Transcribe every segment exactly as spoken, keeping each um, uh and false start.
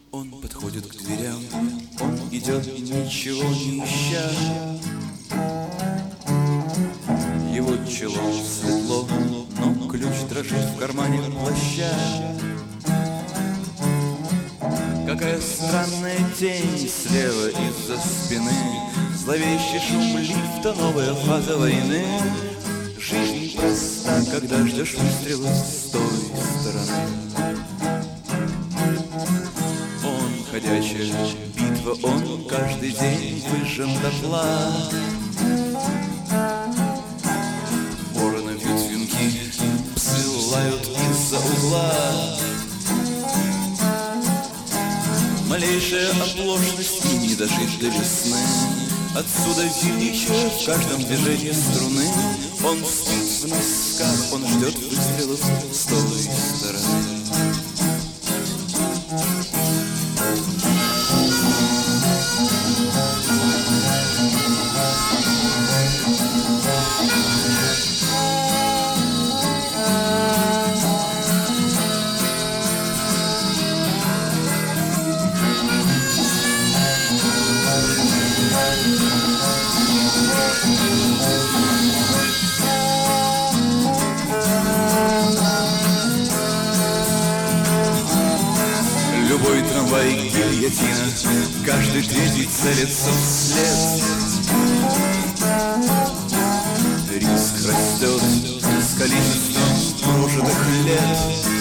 Он подходит к дверям, он идет, ничего не ища. Его чело светло, но ключ дрожит в кармане плаща. Какая странная тень слева из-за спины, зловещий шум лифта, новая фаза войны. Жизнь проста, когда ждешь выстрела с той стороны. Он ходячая битва, он каждый день выжжен дотла. Вороны вьют венки, псы лают из-за угла. Малейшая оплошность и не дожить до весны. Отсюда величие в каждом движении струны. Он спит в носках, он ждет выстрелов с той стороны. Любой трамвай гильотина, каждый третий целится вслед. Риск растет с количеством прожитых лет.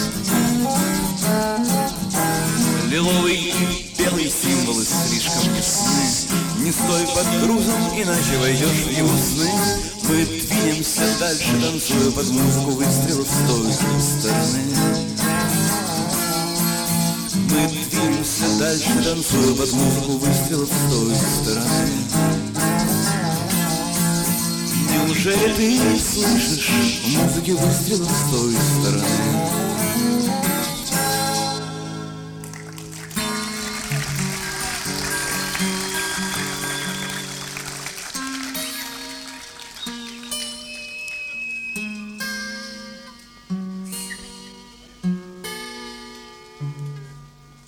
Лиловый и белый символы слишком ясны. Не стой под грузом, иначе войдешь в его сны. Мы двинемся дальше, танцуя под музыку выстрелов с той стороны. Мы двинемся дальше, танцуя под музыку выстрелов с той стороны. Неужели ты не слышишь музыки выстрелов с той стороны?